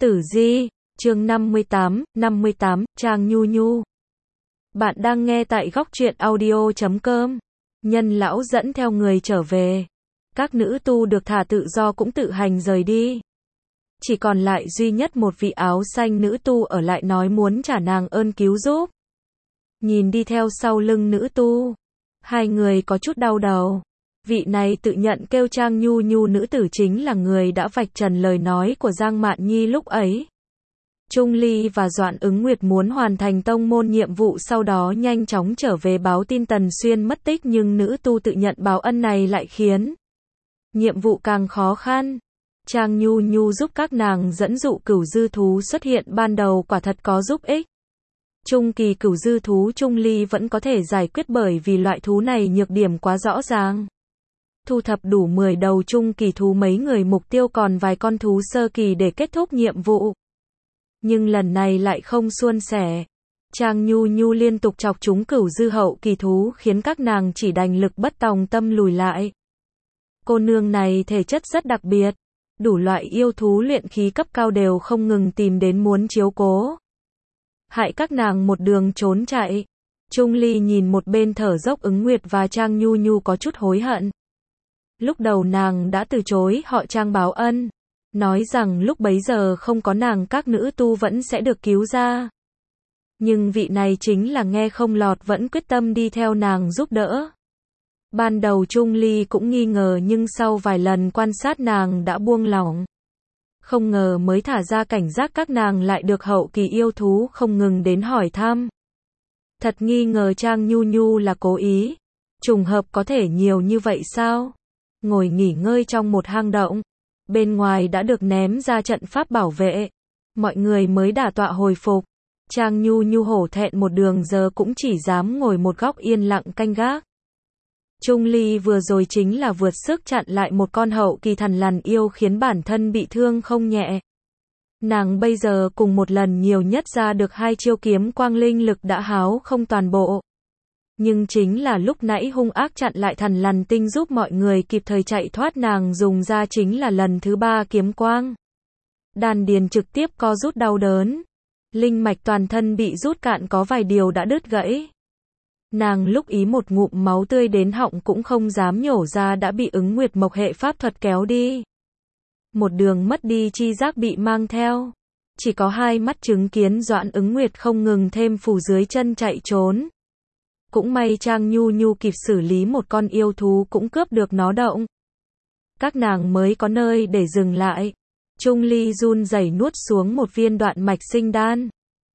Tử Di, chương 58, Trang Nhu Nhu. Bạn đang nghe tại góc truyện audio.com. Nhân lão dẫn theo người trở về. Các nữ tu được thả tự do cũng tự hành rời đi. Chỉ còn lại duy nhất một vị áo xanh nữ tu ở lại nói muốn trả nàng ơn cứu giúp. Nhìn đi theo sau lưng nữ tu, hai người có chút đau đầu. Vị này tự nhận kêu Trang Nhu Nhu nữ tử chính là người đã vạch trần lời nói của Giang Mạn Nhi lúc ấy. Trung Ly và Doãn Ứng Nguyệt muốn hoàn thành tông môn nhiệm vụ sau đó nhanh chóng trở về báo tin Tần Xuyên mất tích, nhưng nữ tu tự nhận báo ân này lại khiến nhiệm vụ càng khó khăn. Trang Nhu Nhu giúp các nàng dẫn dụ cửu dư thú xuất hiện ban đầu quả thật có giúp ích. Trung kỳ cửu dư thú Trung Ly vẫn có thể giải quyết bởi vì loại thú này nhược điểm quá rõ ràng. Thu thập đủ 10 đầu trung kỳ thú mấy người mục tiêu còn vài con thú sơ kỳ để kết thúc nhiệm vụ. Nhưng lần này lại không suôn sẻ. Trang Nhu Nhu liên tục chọc chúng cửu dư hậu kỳ thú khiến các nàng chỉ đành lực bất tòng tâm lùi lại. Cô nương này thể chất rất đặc biệt. Đủ loại yêu thú luyện khí cấp cao đều không ngừng tìm đến muốn chiếu cố. Hại các nàng một đường trốn chạy. Trung Ly nhìn một bên thở dốc Ứng Nguyệt và Trang Nhu Nhu có chút hối hận. Lúc đầu nàng đã từ chối họ Trang báo ân, nói rằng lúc bấy giờ không có nàng các nữ tu vẫn sẽ được cứu ra. Nhưng vị này chính là nghe không lọt vẫn quyết tâm đi theo nàng giúp đỡ. Ban đầu Trung Ly cũng nghi ngờ nhưng sau vài lần quan sát nàng đã buông lỏng. Không ngờ mới thả ra cảnh giác các nàng lại được hậu kỳ yêu thú không ngừng đến hỏi thăm. Thật nghi ngờ Trang Nhu Nhu là cố ý. Trùng hợp có thể nhiều như vậy sao? Ngồi nghỉ ngơi trong một hang động. Bên ngoài đã được ném ra trận pháp bảo vệ. Mọi người mới đả tọa hồi phục. Trang Nhu Nhu hổ thẹn một đường giờ cũng chỉ dám ngồi một góc yên lặng canh gác. Trung Ly vừa rồi chính là vượt sức chặn lại một con hậu kỳ thần lằn yêu khiến bản thân bị thương không nhẹ. Nàng bây giờ cùng một lần nhiều nhất ra được 2 chiêu kiếm quang linh lực đã háo không toàn bộ. Nhưng chính là lúc nãy hung ác chặn lại thần lằn tinh giúp mọi người kịp thời chạy thoát, nàng dùng ra chính là lần thứ 3 kiếm quang. Đan điền trực tiếp co rút đau đớn. Linh mạch toàn thân bị rút cạn có vài điều đã đứt gãy. Nàng lúc ý một ngụm máu tươi đến họng cũng không dám nhổ ra đã bị Ứng Nguyệt Mộc hệ pháp thuật kéo đi. Một đường mất đi chi giác bị mang theo. Chỉ có hai mắt chứng kiến Doãn Ứng Nguyệt không ngừng thêm phù dưới chân chạy trốn. Cũng may Trang Nhu Nhu kịp xử lý một con yêu thú cũng cướp được nó động. Các nàng mới có nơi để dừng lại. Trung Ly run rẩy nuốt xuống một viên đoạn mạch sinh đan.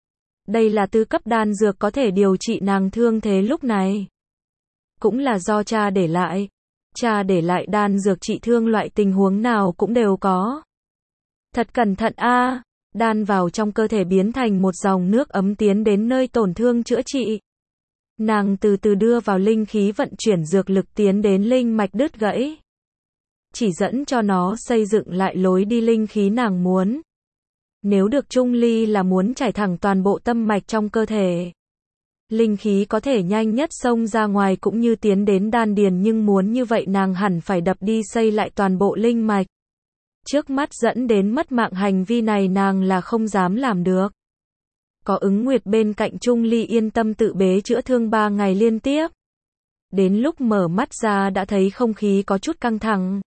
Đây là tứ cấp đan dược có thể điều trị nàng thương thế lúc này. Cũng là do cha để lại. Cha để lại đan dược trị thương loại tình huống nào cũng đều có. Thật cẩn thận a. Đan vào trong cơ thể biến thành một dòng nước ấm tiến đến nơi tổn thương chữa trị. Nàng từ từ đưa vào linh khí vận chuyển dược lực tiến đến linh mạch đứt gãy. Chỉ dẫn cho nó xây dựng lại lối đi linh khí nàng muốn. Nếu được Trung Ly là muốn trải thẳng toàn bộ tâm mạch trong cơ thể. Linh khí có thể nhanh nhất xông ra ngoài cũng như tiến đến đan điền, nhưng muốn như vậy nàng hẳn phải đập đi xây lại toàn bộ linh mạch. Trước mắt dẫn đến mất mạng hành vi này nàng là không dám làm được. Có Ứng Nguyệt bên cạnh Trung Ly yên tâm tự bế chữa thương 3 ngày liên tiếp. Đến lúc mở mắt ra đã thấy không khí có chút căng thẳng.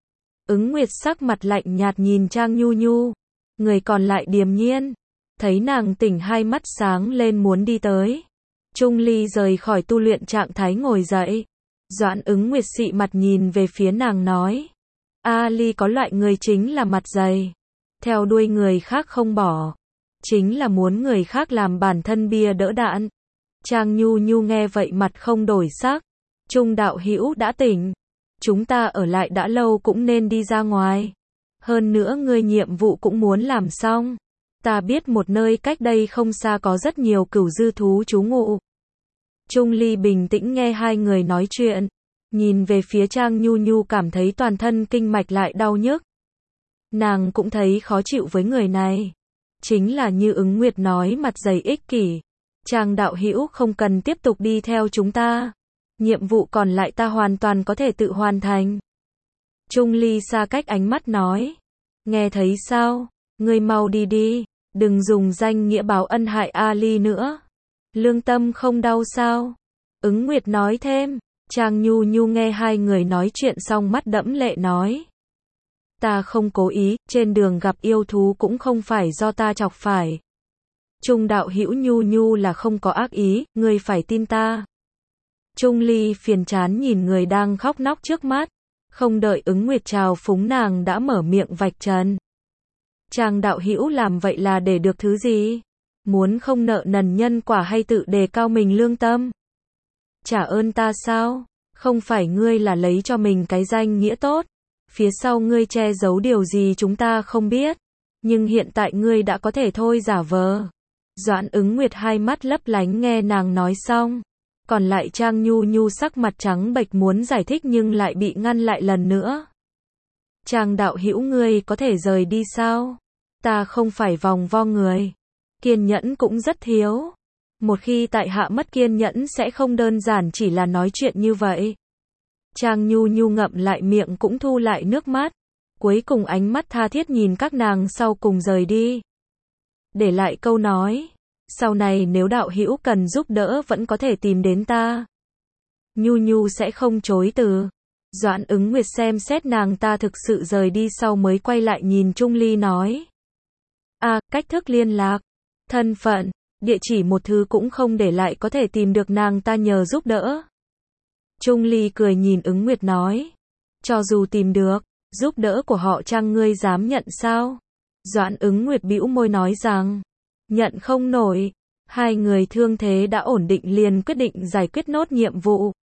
Ứng Nguyệt sắc mặt lạnh nhạt nhìn Trang Nhu Nhu. Người còn lại điềm nhiên. Thấy nàng tỉnh hai mắt sáng lên muốn đi tới. Trung Ly rời khỏi tu luyện trạng thái ngồi dậy. Doãn Ứng Nguyệt xị mặt nhìn về phía nàng nói. A Ly có loại người chính là mặt dày. Theo đuôi người khác không bỏ. Chính là muốn người khác làm bản thân bia đỡ đạn. Trang Nhu Nhu nghe vậy mặt không đổi sắc. Trung đạo hữu đã tỉnh. Chúng ta ở lại đã lâu cũng nên đi ra ngoài. Hơn nữa ngươi nhiệm vụ cũng muốn làm xong. Ta biết một nơi cách đây không xa có rất nhiều cửu dư thú trú ngụ. Trung Ly bình tĩnh nghe hai người nói chuyện. Nhìn về phía Trang Nhu Nhu cảm thấy toàn thân kinh mạch lại đau nhức. Nàng cũng thấy khó chịu với người này. Chính là như Ứng Nguyệt nói mặt dày ích kỷ. Trang đạo hữu không cần tiếp tục đi theo chúng ta. Nhiệm vụ còn lại ta hoàn toàn có thể tự hoàn thành. Trung Ly xa cách ánh mắt nói. Nghe thấy sao? Ngươi mau đi đi, đừng dùng danh nghĩa báo ân hại Ali nữa. Lương tâm không đau sao? Ứng Nguyệt nói thêm. Trang Nhu Nhu nghe hai người nói chuyện xong mắt đẫm lệ nói. Ta không cố ý, trên đường gặp yêu thú cũng không phải do ta chọc phải. Trung đạo hữu Nhu Nhu là không có ác ý, ngươi phải tin ta. Trung Ly phiền chán nhìn người đang khóc nóc trước mắt, không đợi Ứng Nguyệt chào phúng nàng đã mở miệng vạch trần. Trang đạo hữu làm vậy là để được thứ gì? Muốn không nợ nần nhân quả hay tự đề cao mình lương tâm? Trả ơn ta sao? Không phải ngươi là lấy cho mình cái danh nghĩa tốt, phía sau ngươi che giấu điều gì chúng ta không biết, nhưng hiện tại ngươi đã có thể thôi giả vờ. Doãn Ứng Nguyệt hai mắt lấp lánh nghe nàng nói xong, còn lại Trang Nhu Nhu sắc mặt trắng bệch muốn giải thích nhưng lại bị ngăn lại lần nữa. Trang đạo hữu ngươi có thể rời đi sao? Ta không phải vòng vo người, kiên nhẫn cũng rất thiếu. Một khi tại hạ mất kiên nhẫn sẽ không đơn giản chỉ là nói chuyện như vậy. Trang Nhu Nhu ngậm lại miệng cũng thu lại nước mắt, cuối cùng ánh mắt tha thiết nhìn các nàng sau cùng rời đi. Để lại câu nói, sau này nếu đạo hữu cần giúp đỡ vẫn có thể tìm đến ta. Nhu Nhu sẽ không chối từ. Doãn Ứng Nguyệt xem xét nàng ta thực sự rời đi sau mới quay lại nhìn Trung Ly nói. Cách thức liên lạc, thân phận, địa chỉ một thứ cũng không để lại có thể tìm được nàng ta nhờ giúp đỡ. Trung Ly cười nhìn Ứng Nguyệt nói. Cho dù tìm được, giúp đỡ của họ Trang ngươi dám nhận sao? Doãn Ứng Nguyệt bĩu môi nói rằng, nhận không nổi. Hai người thương thế đã ổn định liền quyết định giải quyết nốt nhiệm vụ.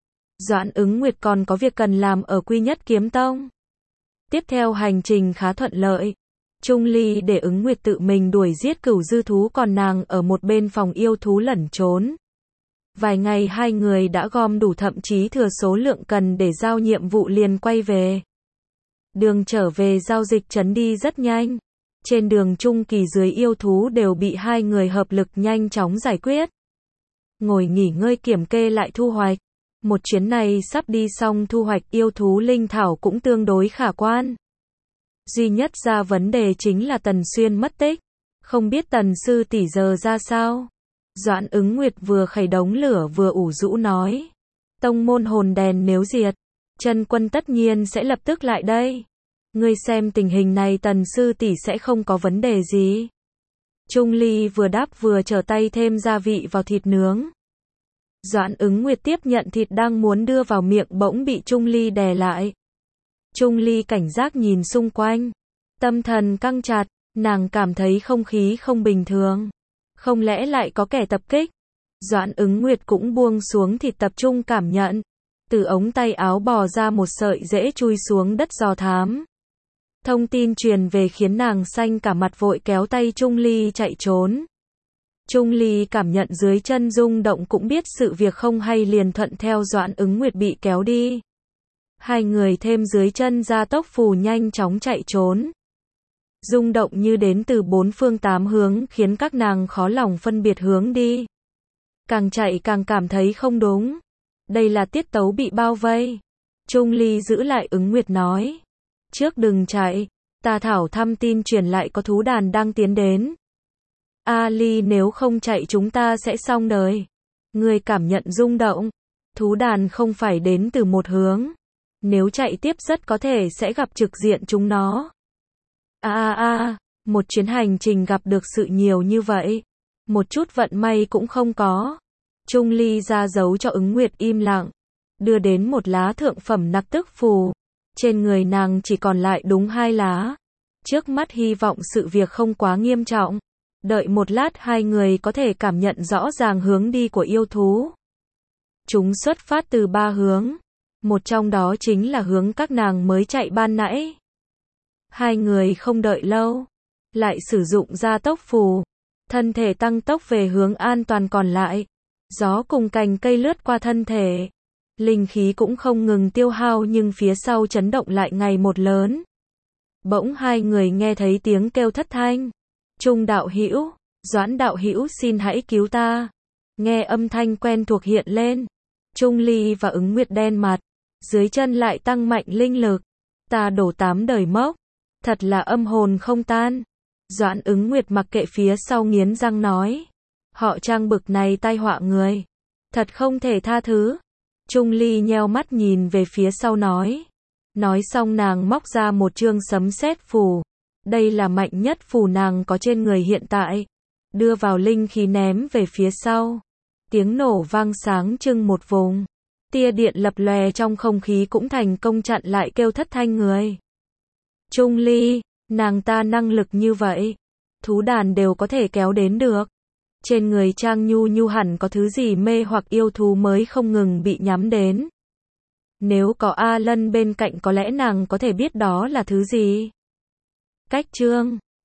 Doãn Ứng Nguyệt còn có việc cần làm ở Quy Nhất Kiếm Tông. Tiếp theo hành trình khá thuận lợi. Trung Ly để Ứng Nguyệt tự mình đuổi giết cửu dư thú còn nàng ở một bên phòng yêu thú lẩn trốn. Vài ngày hai người đã gom đủ thậm chí thừa số lượng cần để giao nhiệm vụ liền quay về. Đường trở về giao dịch trấn đi rất nhanh. Trên đường trung kỳ dưới yêu thú đều bị hai người hợp lực nhanh chóng giải quyết. Ngồi nghỉ ngơi kiểm kê lại thu hoạch. Một chuyến này sắp đi xong thu hoạch yêu thú linh thảo cũng tương đối khả quan. Duy nhất ra vấn đề chính là Tần Xuyên mất tích. Không biết Tần sư tỷ giờ ra sao? Doãn Ứng Nguyệt vừa khẩy đống lửa vừa ủ rũ nói. Tông môn hồn đèn nếu diệt, chân quân tất nhiên sẽ lập tức lại đây. Ngươi xem tình hình này Tần sư tỷ sẽ không có vấn đề gì. Trung Ly vừa đáp vừa trở tay thêm gia vị vào thịt nướng. Doãn Ứng Nguyệt tiếp nhận thịt đang muốn đưa vào miệng bỗng bị Trung Ly đè lại. Trung Ly cảnh giác nhìn xung quanh. Tâm thần căng chặt, nàng cảm thấy không khí không bình thường. Không lẽ lại có kẻ tập kích? Doãn Ứng Nguyệt cũng buông xuống thịt tập trung cảm nhận. Từ ống tay áo bò ra một sợi rễ chui xuống đất dò thám. Thông tin truyền về khiến nàng xanh cả mặt vội kéo tay Trung Ly chạy trốn. Trung Ly cảm nhận dưới chân rung động cũng biết sự việc không hay liền thuận theo Doãn Ứng Nguyệt bị kéo đi. Hai người thêm dưới chân ra tốc phù nhanh chóng chạy trốn. Rung động như đến từ bốn phương tám hướng khiến các nàng khó lòng phân biệt hướng đi. Càng chạy càng cảm thấy không đúng. Đây là tiết tấu bị bao vây. Trung Ly giữ lại Ứng Nguyệt nói. Trước đừng chạy, ta thảo thăm tin truyền lại có thú đàn đang tiến đến. Ali nếu không chạy chúng ta sẽ xong đời. Người cảm nhận rung động. Thú đàn không phải đến từ một hướng. Nếu chạy tiếp rất có thể sẽ gặp trực diện chúng nó. Một chuyến hành trình gặp được sự nhiều như vậy. Một chút vận may cũng không có. Trung Ly ra dấu cho Ứng Nguyệt im lặng. Đưa đến một lá thượng phẩm nặc tức phù. Trên người nàng chỉ còn lại đúng 2 lá. Trước mắt hy vọng sự việc không quá nghiêm trọng. Đợi một lát hai người có thể cảm nhận rõ ràng hướng đi của yêu thú. Chúng xuất phát từ 3 hướng. Một trong đó chính là hướng các nàng mới chạy ban nãy. Hai người không đợi lâu. Lại sử dụng gia tốc phù. Thân thể tăng tốc về hướng an toàn còn lại. Gió cùng cành cây lướt qua thân thể. Linh khí cũng không ngừng tiêu hao nhưng phía sau chấn động lại ngày một lớn. Bỗng hai người nghe thấy tiếng kêu thất thanh. Trung đạo hữu, Doãn đạo hữu xin hãy cứu ta. Nghe âm thanh quen thuộc hiện lên. Trung Ly và Ứng Nguyệt đen mặt. Dưới chân lại tăng mạnh linh lực. Ta đổ 8 đời mốc. Thật là âm hồn không tan. Doãn Ứng Nguyệt mặc kệ phía sau nghiến răng nói. Họ Trang bực này tai họa người. Thật không thể tha thứ. Trung Ly nheo mắt nhìn về phía sau nói. Nói xong nàng móc ra một chương sấm sét phù. Đây là mạnh nhất phù nàng có trên người hiện tại. Đưa vào linh khí ném về phía sau. Tiếng nổ vang sáng trưng một vùng. Tia điện lập lòe trong không khí cũng thành công chặn lại kêu thất thanh người. Trung Ly, nàng ta năng lực như vậy. Thú đàn đều có thể kéo đến được. Trên người Trang Nhu Nhu hẳn có thứ gì mê hoặc yêu thú mới không ngừng bị nhắm đến. Nếu có A Lân bên cạnh có lẽ nàng có thể biết đó là thứ gì. Cách chương